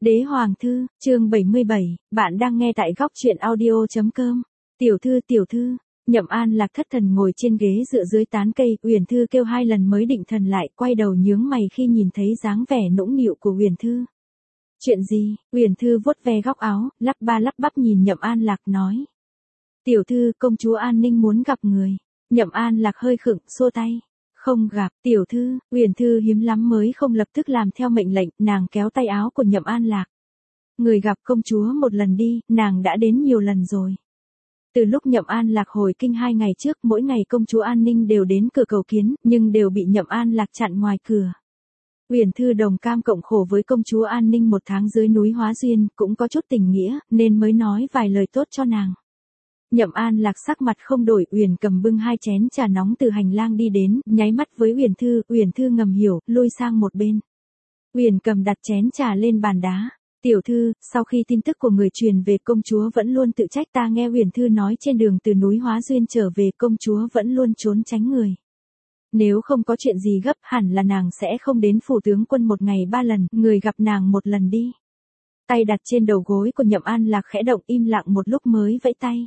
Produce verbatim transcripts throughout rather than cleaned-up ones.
Đế Hoàng Thư, chương bảy mươi bảy, bạn đang nghe tại góc truyện audio.com. Tiểu thư tiểu thư, Nhậm An Lạc thất thần ngồi trên ghế dựa dưới tán cây, Uyển Thư kêu hai lần mới định thần lại, quay đầu nhướng mày khi nhìn thấy dáng vẻ nũng nịu của Uyển Thư. Chuyện gì? Uyển Thư vuốt ve góc áo, lắp ba lắp bắp nhìn Nhậm An Lạc nói. Tiểu thư, công chúa An Ninh muốn gặp người. Nhậm An Lạc hơi khựng, xua tay. Không gặp, tiểu thư, Uyển Thư hiếm lắm mới không lập tức làm theo mệnh lệnh, nàng kéo tay áo của Nhậm An Lạc. Người gặp công chúa một lần đi, nàng đã đến nhiều lần rồi. Từ lúc Nhậm An Lạc hồi kinh hai ngày trước, mỗi ngày công chúa An Ninh đều đến cửa cầu kiến, nhưng đều bị Nhậm An Lạc chặn ngoài cửa. Uyển Thư đồng cam cộng khổ với công chúa An Ninh một tháng dưới núi Hóa Duyên, cũng có chút tình nghĩa, nên mới nói vài lời tốt cho nàng. Nhậm An Lạc sắc mặt không đổi, Uyển Cầm bưng hai chén trà nóng từ hành lang đi đến, nháy mắt với Uyển Thư, Uyển Thư ngầm hiểu, lui sang một bên. Uyển Cầm đặt chén trà lên bàn đá. Tiểu thư, sau khi tin tức của người truyền về công chúa vẫn luôn tự trách, ta nghe Uyển Thư nói trên đường từ núi Hóa Duyên trở về công chúa vẫn luôn trốn tránh người. Nếu không có chuyện gì gấp hẳn là nàng sẽ không đến phủ tướng quân một ngày ba lần, người gặp nàng một lần đi. Tay đặt trên đầu gối của Nhậm An Lạc khẽ động, im lặng một lúc mới vẫy tay.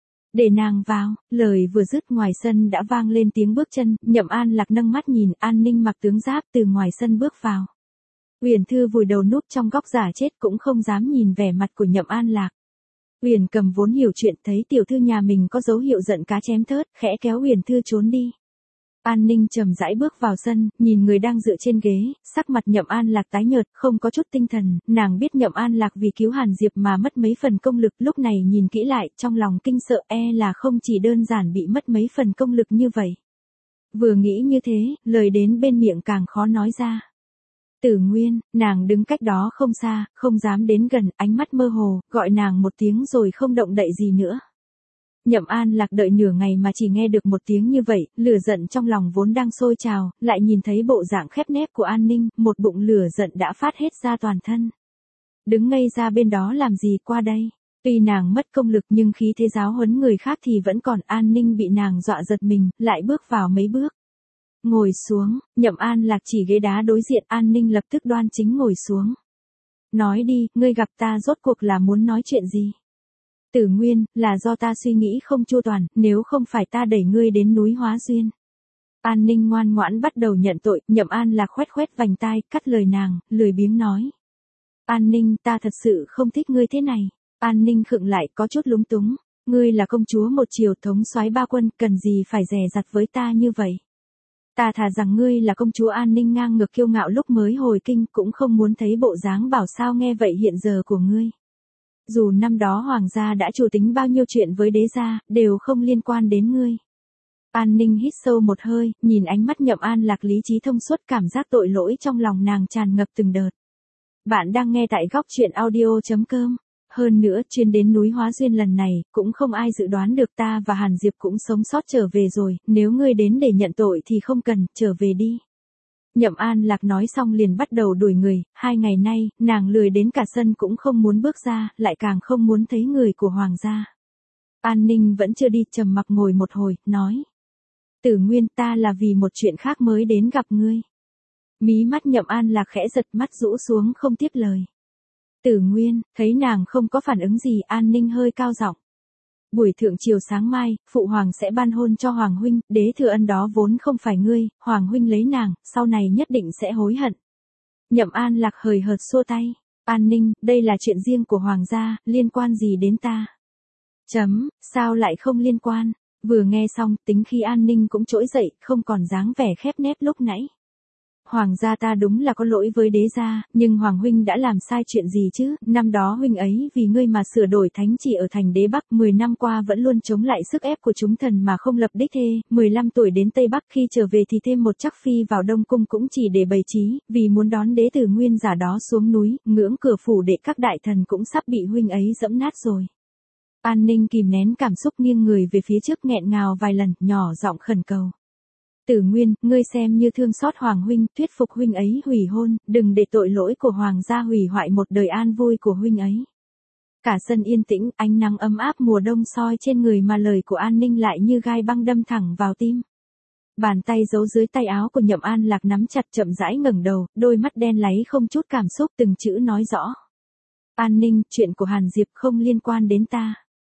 Để nàng vào, lời vừa dứt ngoài sân đã vang lên tiếng bước chân, Nhậm An Lạc nâng mắt nhìn, An Ninh mặc tướng giáp từ ngoài sân bước vào. Uyển Thư vùi đầu núp trong góc giả chết cũng không dám nhìn vẻ mặt của Nhậm An Lạc. Uyển Cầm vốn hiểu chuyện, thấy tiểu thư nhà mình có dấu hiệu giận cá chém thớt, khẽ kéo Uyển Thư trốn đi. An Ninh chậm rãi bước vào sân, nhìn người đang dựa trên ghế, sắc mặt Nhậm An Lạc tái nhợt, không có chút tinh thần, nàng biết Nhậm An Lạc vì cứu Hàn Diệp mà mất mấy phần công lực, lúc này nhìn kỹ lại, trong lòng kinh sợ, e là không chỉ đơn giản bị mất mấy phần công lực như vậy. Vừa nghĩ như thế, lời đến bên miệng càng khó nói ra. Tử Nguyên, nàng đứng cách đó không xa, không dám đến gần, ánh mắt mơ hồ, gọi nàng một tiếng rồi không động đậy gì nữa. Nhậm An Lạc đợi nửa ngày mà chỉ nghe được một tiếng như vậy, lửa giận trong lòng vốn đang sôi trào, lại nhìn thấy bộ dạng khép nép của An Ninh, một bụng lửa giận đã phát hết ra toàn thân. Đứng ngây ra bên đó làm gì, qua đây. Tuy nàng mất công lực nhưng khí thế giáo huấn người khác thì vẫn còn. An Ninh bị nàng dọa giật mình, lại bước vào mấy bước. Ngồi xuống, Nhậm An Lạc chỉ ghế đá đối diện, An Ninh lập tức đoan chính ngồi xuống. Nói đi, ngươi gặp ta rốt cuộc là muốn nói chuyện gì? Tử Nguyên, là do ta suy nghĩ không chu toàn, nếu không phải ta đẩy ngươi đến núi Hóa Duyên. An Ninh ngoan ngoãn bắt đầu nhận tội, Nhậm An Lạc khoét khoét vành tai, cắt lời nàng, lười biếng nói. An Ninh, ta thật sự không thích ngươi thế này. An Ninh khựng lại, có chút lúng túng. Ngươi là công chúa một triều, thống soái ba quân, cần gì phải dè dặt với ta như vậy? Ta thà rằng ngươi là công chúa An Ninh ngang ngược kiêu ngạo lúc mới hồi kinh, cũng không muốn thấy bộ dáng bảo sao nghe vậy hiện giờ của ngươi. Dù năm đó hoàng gia đã chủ tính bao nhiêu chuyện với đế gia, đều không liên quan đến ngươi. An Ninh hít sâu một hơi, nhìn ánh mắt Nhậm An Lạc lý trí thông suốt, cảm giác tội lỗi trong lòng nàng tràn ngập từng đợt. Bạn đang nghe tại góc truyện audio.com. Hơn nữa, chuyến đến núi Hóa Duyên lần này, cũng không ai dự đoán được ta và Hàn Diệp cũng sống sót trở về rồi, nếu ngươi đến để nhận tội thì không cần, trở về đi. Nhậm An Lạc nói xong liền bắt đầu đuổi người, hai ngày nay, nàng lười đến cả sân cũng không muốn bước ra, lại càng không muốn thấy người của hoàng gia. An Ninh vẫn chưa đi, trầm mặc ngồi một hồi, nói. Tử Nguyên, ta là vì một chuyện khác mới đến gặp ngươi. Mí mắt Nhậm An Lạc khẽ giật, mắt rũ xuống không tiếp lời. Tử Nguyên, thấy nàng không có phản ứng gì, An Ninh hơi cao giọng. Buổi thượng chiều sáng mai, phụ hoàng sẽ ban hôn cho hoàng huynh, đế thừa ân đó vốn không phải ngươi, hoàng huynh lấy nàng, sau này nhất định sẽ hối hận. Nhậm An Lạc hời hợt xua tay. An Ninh, đây là chuyện riêng của hoàng gia, liên quan gì đến ta? Chấm, sao lại không liên quan? Vừa nghe xong, tính khi An Ninh cũng trỗi dậy, không còn dáng vẻ khép nép lúc nãy. Hoàng gia ta đúng là có lỗi với đế gia, nhưng Hoàng huynh đã làm sai chuyện gì chứ, năm đó huynh ấy vì ngươi mà sửa đổi thánh chỉ ở thành đế Bắc, mười năm qua vẫn luôn chống lại sức ép của chúng thần mà không lập đích thê, mười lăm tuổi đến Tây Bắc, khi trở về thì thêm một chắc phi vào Đông Cung cũng chỉ để bày trí, vì muốn đón đế Tử Nguyên giả đó xuống núi, ngưỡng cửa phủ đệ các đại thần cũng sắp bị huynh ấy dẫm nát rồi. An Ninh kìm nén cảm xúc nghiêng người về phía trước nghẹn ngào vài lần, nhỏ giọng khẩn cầu. Tử Nguyên, ngươi xem như thương xót hoàng huynh, thuyết phục huynh ấy hủy hôn, đừng để tội lỗi của hoàng gia hủy hoại một đời an vui của huynh ấy. Cả sân yên tĩnh, ánh nắng ấm áp mùa đông soi trên người mà lời của An Ninh lại như gai băng đâm thẳng vào tim. Bàn tay giấu dưới tay áo của Nhậm An Lạc nắm chặt, chậm rãi ngẩng đầu, đôi mắt đen láy không chút cảm xúc, từng chữ nói rõ. An Ninh, chuyện của Hàn Diệp không liên quan đến ta.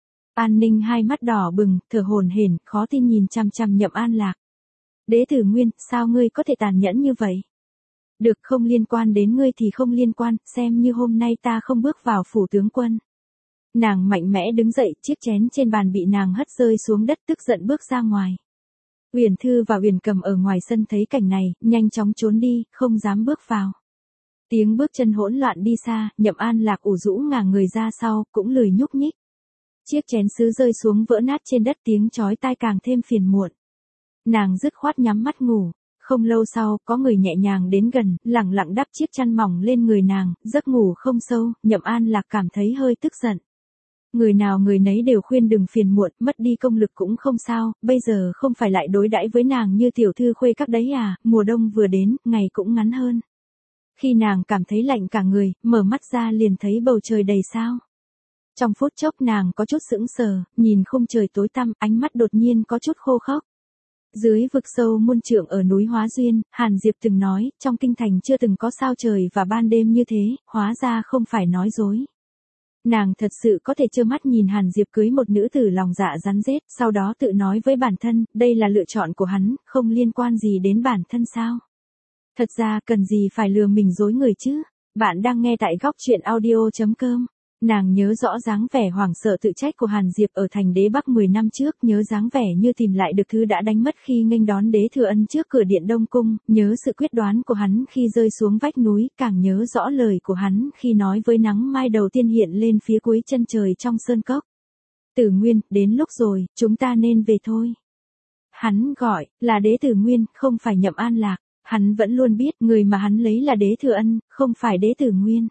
An Ninh hai mắt đỏ bừng, thở hổn hển, khó tin nhìn chằm chằm Nhậm An Lạc. Đế Tử Nguyên, sao ngươi có thể tàn nhẫn như vậy? Được, không liên quan đến ngươi thì không liên quan, xem như hôm nay ta không bước vào phủ tướng quân. Nàng mạnh mẽ đứng dậy, chiếc chén trên bàn bị nàng hất rơi xuống đất, tức giận bước ra ngoài. Uyển Thư và Uyển Cầm ở ngoài sân thấy cảnh này, nhanh chóng trốn đi, không dám bước vào. Tiếng bước chân hỗn loạn đi xa, Nhậm An Lạc ủ rũ ngả người ra sau, cũng lười nhúc nhích. Chiếc chén sứ rơi xuống vỡ nát trên đất, tiếng chói tai càng thêm phiền muộn. Nàng dứt khoát nhắm mắt ngủ. Không lâu sau, có người nhẹ nhàng đến gần, lẳng lặng đắp chiếc chăn mỏng lên người nàng, giấc ngủ không sâu, Nhậm An Lạc cảm thấy hơi tức giận. Người nào người nấy đều khuyên đừng phiền muộn, mất đi công lực cũng không sao, bây giờ không phải lại đối đãi với nàng như tiểu thư khuê các đấy à, mùa đông vừa đến, ngày cũng ngắn hơn. Khi nàng cảm thấy lạnh cả người, mở mắt ra liền thấy bầu trời đầy sao. Trong phút chốc nàng có chút sững sờ, nhìn khung trời tối tăm, ánh mắt đột nhiên có chút khô khốc. Dưới vực sâu muôn trượng ở núi Hóa Duyên, Hàn Diệp từng nói, trong kinh thành chưa từng có sao trời và ban đêm như thế, hóa ra không phải nói dối. Nàng thật sự có thể trơ mắt nhìn Hàn Diệp cưới một nữ tử lòng dạ rắn rết, sau đó tự nói với bản thân, đây là lựa chọn của hắn, không liên quan gì đến bản thân sao. Thật ra cần gì phải lừa mình dối người chứ. Bạn đang nghe tại góc truyện audio chấm com. Nàng nhớ rõ dáng vẻ hoảng sợ tự trách của Hàn Diệp ở thành đế Bắc mười năm trước, nhớ dáng vẻ như tìm lại được thứ đã đánh mất khi nghênh đón đế Thừa Ân trước cửa điện Đông Cung, nhớ sự quyết đoán của hắn khi rơi xuống vách núi, càng nhớ rõ lời của hắn khi nói với nắng mai đầu tiên hiện lên phía cuối chân trời trong sơn cốc. Tử Nguyên, đến lúc rồi, chúng ta nên về thôi. Hắn gọi, là đế Tử Nguyên, không phải Nhậm An Lạc. Hắn vẫn luôn biết, người mà hắn lấy là đế Thừa Ân, không phải đế Tử Nguyên.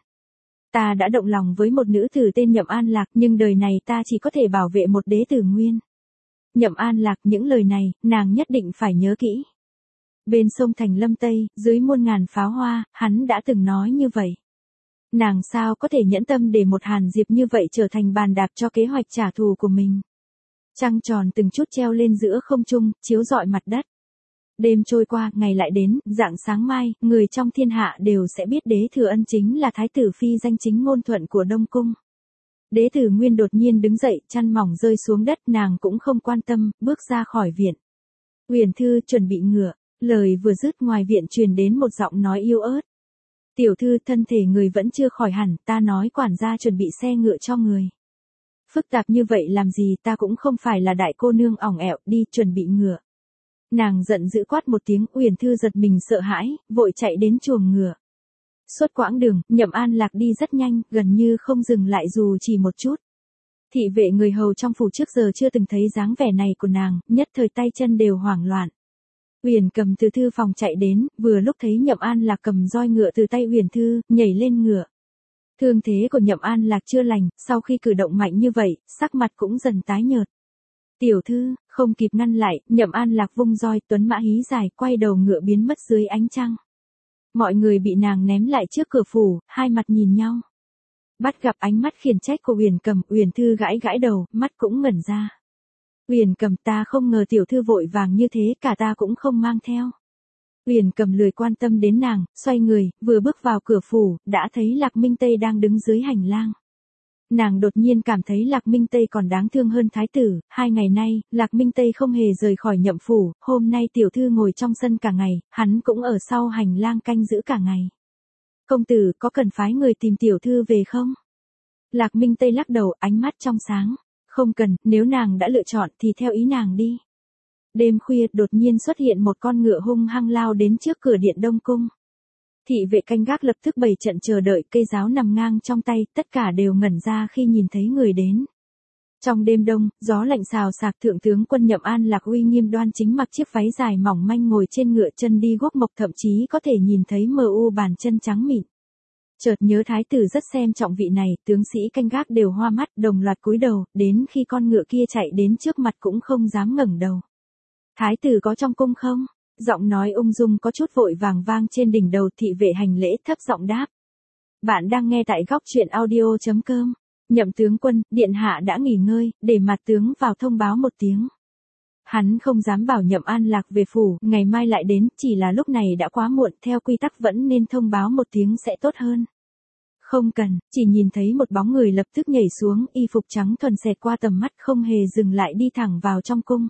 Ta đã động lòng với một nữ tử tên Nhậm An Lạc, nhưng đời này ta chỉ có thể bảo vệ một đế Tử Nguyên. Nhậm An Lạc, những lời này, nàng nhất định phải nhớ kỹ. Bên sông Thành Lâm Tây, dưới muôn ngàn pháo hoa, hắn đã từng nói như vậy. Nàng sao có thể nhẫn tâm để một Hàn Diệp như vậy trở thành bàn đạp cho kế hoạch trả thù của mình. Trăng tròn từng chút treo lên giữa không trung, chiếu rọi mặt đất. Đêm trôi qua, ngày lại đến, rạng sáng mai, người trong thiên hạ đều sẽ biết đế Thừa Ân chính là thái tử phi danh chính ngôn thuận của Đông Cung. Đế Tử Nguyên đột nhiên đứng dậy, chăn mỏng rơi xuống đất, nàng cũng không quan tâm, bước ra khỏi viện. Uyển Thư, chuẩn bị ngựa. Lời vừa dứt, ngoài viện truyền đến một giọng nói yếu ớt. Tiểu thư, thân thể người vẫn chưa khỏi hẳn, ta nói quản gia chuẩn bị xe ngựa cho người. Phức tạp như vậy làm gì, ta cũng không phải là đại cô nương ỏng ẻo, đi chuẩn bị ngựa. Nàng giận dữ quát một tiếng, Uyển Thư giật mình sợ hãi, vội chạy đến chuồng ngựa. Suốt quãng đường, Nhậm An Lạc đi rất nhanh, gần như không dừng lại dù chỉ một chút. Thị vệ người hầu trong phủ trước giờ chưa từng thấy dáng vẻ này của nàng, nhất thời tay chân đều hoảng loạn. Uyển Cầm từ thư phòng chạy đến, vừa lúc thấy Nhậm An Lạc cầm roi ngựa từ tay Uyển Thư, nhảy lên ngựa. Thương thế của Nhậm An Lạc chưa lành, sau khi cử động mạnh như vậy, sắc mặt cũng dần tái nhợt. Tiểu thư, không kịp ngăn lại, Nhậm An Lạc vung roi, tuấn mã hí dài, quay đầu ngựa biến mất dưới ánh trăng. Mọi người bị nàng ném lại trước cửa phủ, hai mặt nhìn nhau. Bắt gặp ánh mắt khiển trách của Uyển Cầm, Uyển Thư gãi gãi đầu, mắt cũng ngẩn ra. Uyển Cầm, ta không ngờ tiểu thư vội vàng như thế, cả ta cũng không mang theo. Uyển Cầm lười quan tâm đến nàng, xoay người, vừa bước vào cửa phủ, đã thấy Lạc Minh Tây đang đứng dưới hành lang. Nàng đột nhiên cảm thấy Lạc Minh Tây còn đáng thương hơn thái tử, hai ngày nay, Lạc Minh Tây không hề rời khỏi nhậm phủ, hôm nay tiểu thư ngồi trong sân cả ngày, hắn cũng ở sau hành lang canh giữ cả ngày. Công tử có cần phái người tìm tiểu thư về không? Lạc Minh Tây lắc đầu, ánh mắt trong sáng. Không cần, nếu nàng đã lựa chọn thì theo ý nàng đi. Đêm khuya đột nhiên xuất hiện một con ngựa hung hăng lao đến trước cửa điện Đông Cung. Thị vệ canh gác lập tức bày trận chờ đợi, cây giáo nằm ngang trong tay, tất cả đều ngẩn ra khi nhìn thấy người đến. Trong đêm đông, gió lạnh xào xạc, thượng tướng quân Nhậm An Lạc uy nghiêm đoan chính mặc chiếc váy dài mỏng manh ngồi trên ngựa, chân đi guốc mộc, thậm chí có thể nhìn thấy mờ u bàn chân trắng mịn. Chợt nhớ thái tử rất xem trọng vị này, tướng sĩ canh gác đều hoa mắt, đồng loạt cúi đầu, đến khi con ngựa kia chạy đến trước mặt cũng không dám ngẩng đầu. Thái tử có trong cung không? Giọng nói ung dung có chút vội vàng vang trên đỉnh đầu, thị vệ hành lễ thấp giọng đáp. Bạn đang nghe tại góc truyện audio chấm com. Nhậm tướng quân, điện hạ đã nghỉ ngơi, để mặt tướng vào thông báo một tiếng. Hắn không dám bảo Nhậm An Lạc về phủ, ngày mai lại đến, chỉ là lúc này đã quá muộn, theo quy tắc vẫn nên thông báo một tiếng sẽ tốt hơn. Không cần, chỉ nhìn thấy một bóng người lập tức nhảy xuống, y phục trắng thuần xẹt qua tầm mắt không hề dừng lại đi thẳng vào trong cung.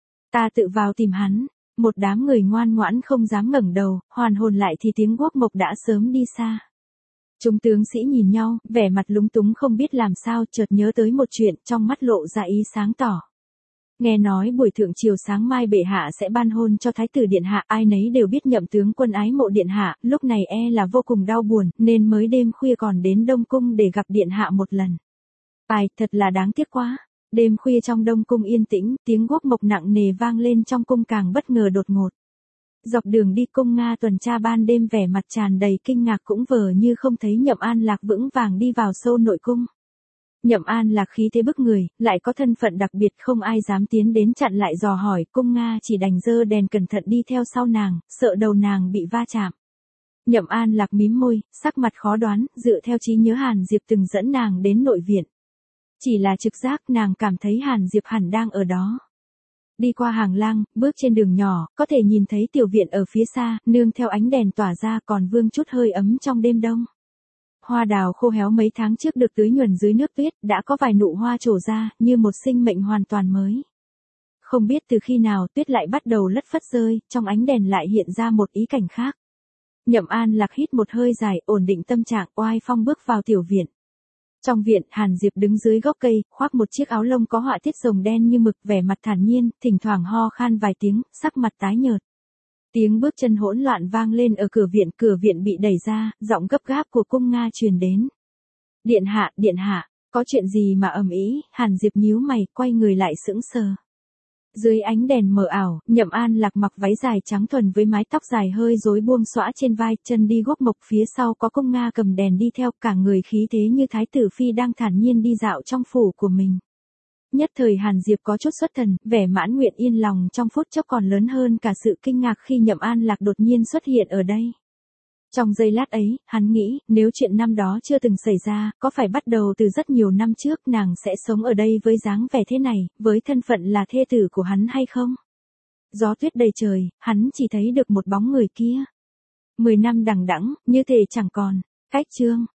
Ta tự vào tìm hắn, một đám người ngoan ngoãn không dám ngẩng đầu, hoàn hồn lại thì tiếng guốc mộc đã sớm đi xa. Chúng tướng sĩ nhìn nhau, vẻ mặt lúng túng không biết làm sao, chợt nhớ tới một chuyện, trong mắt lộ ra ý sáng tỏ. Nghe nói buổi thượng triều sáng mai bệ hạ sẽ ban hôn cho thái tử điện hạ, ai nấy đều biết Nhậm tướng quân ái mộ điện hạ, lúc này e là vô cùng đau buồn, nên mới đêm khuya còn đến Đông Cung để gặp điện hạ một lần. Ai, thật là đáng tiếc quá. Đêm khuya trong Đông Cung yên tĩnh, tiếng guốc mộc nặng nề vang lên trong cung càng bất ngờ đột ngột. Dọc đường đi cung Nga tuần tra ban đêm vẻ mặt tràn đầy kinh ngạc cũng vờ như không thấy Nhậm An Lạc vững vàng đi vào sâu nội cung. Nhậm An Lạc khí thế bức người, lại có thân phận đặc biệt không ai dám tiến đến chặn lại dò hỏi, cung Nga chỉ đành giơ đèn cẩn thận đi theo sau nàng, sợ đầu nàng bị va chạm. Nhậm An Lạc mím môi, sắc mặt khó đoán, dựa theo trí nhớ Hàn Diệp từng dẫn nàng đến nội viện. Chỉ là trực giác nàng cảm thấy Hàn Diệp hẳn đang ở đó. Đi qua hàng lang, bước trên đường nhỏ, có thể nhìn thấy tiểu viện ở phía xa, nương theo ánh đèn tỏa ra còn vương chút hơi ấm trong đêm đông. Hoa đào khô héo mấy tháng trước được tưới nhuần dưới nước tuyết, đã có vài nụ hoa trổ ra, như một sinh mệnh hoàn toàn mới. Không biết từ khi nào tuyết lại bắt đầu lất phất rơi, trong ánh đèn lại hiện ra một ý cảnh khác. Nhậm An Lạc hít một hơi dài, ổn định tâm trạng, oai phong bước vào tiểu viện. Trong viện, Hàn Diệp đứng dưới gốc cây, khoác một chiếc áo lông có họa tiết rồng đen như mực, vẻ mặt thản nhiên, thỉnh thoảng ho khan vài tiếng, sắc mặt tái nhợt. Tiếng bước chân hỗn loạn vang lên ở cửa viện, cửa viện bị đẩy ra, giọng gấp gáp của cung Nga truyền đến. Điện hạ, điện hạ, có chuyện gì mà ầm ĩ? Hàn Diệp nhíu mày, quay người lại sững sờ. Dưới ánh đèn mờ ảo, Nhậm An Lạc mặc váy dài trắng thuần với mái tóc dài hơi rối buông xõa trên vai, chân đi guốc mộc, phía sau có cung Nga cầm đèn đi theo, cả người khí thế như thái tử phi đang thản nhiên đi dạo trong phủ của mình. Nhất thời Hàn Diệp có chút xuất thần, vẻ mãn nguyện yên lòng trong phút chốc còn lớn hơn cả sự kinh ngạc khi Nhậm An Lạc đột nhiên xuất hiện ở đây. Trong giây lát ấy, hắn nghĩ, nếu chuyện năm đó chưa từng xảy ra, có phải bắt đầu từ rất nhiều năm trước nàng sẽ sống ở đây với dáng vẻ thế này, với thân phận là thê tử của hắn hay không? Gió tuyết đầy trời, hắn chỉ thấy được một bóng người kia. Mười năm đằng đẵng, như thể chẳng còn. Cách chương